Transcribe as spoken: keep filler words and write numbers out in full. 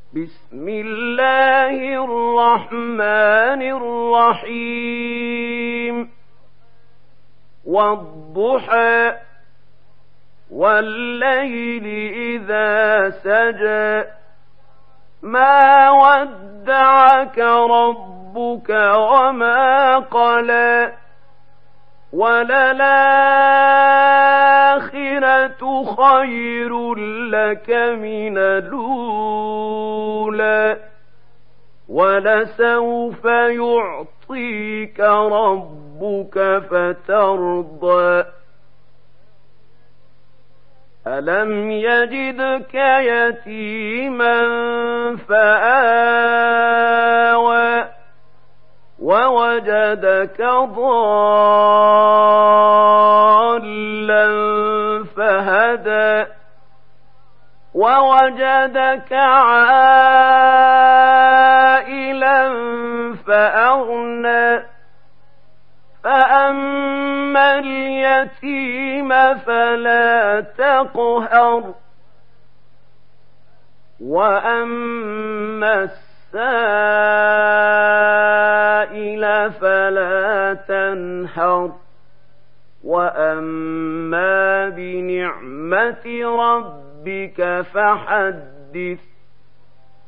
بسم الله الرحمن الرحيم والضحى والليل إذا سجى ما ودعك ربك وما قلى وللآخرة خير لك من الأولى ولسوف يعطيك ربك فترضى ألم يجدك يتيما فآوى ووجدك ضالا فهدى ووجدك عائلا فأغنى فأما اليتيم فلا تقهر وأما السائل فلا تنهر وأما بنعمة ربك فحدث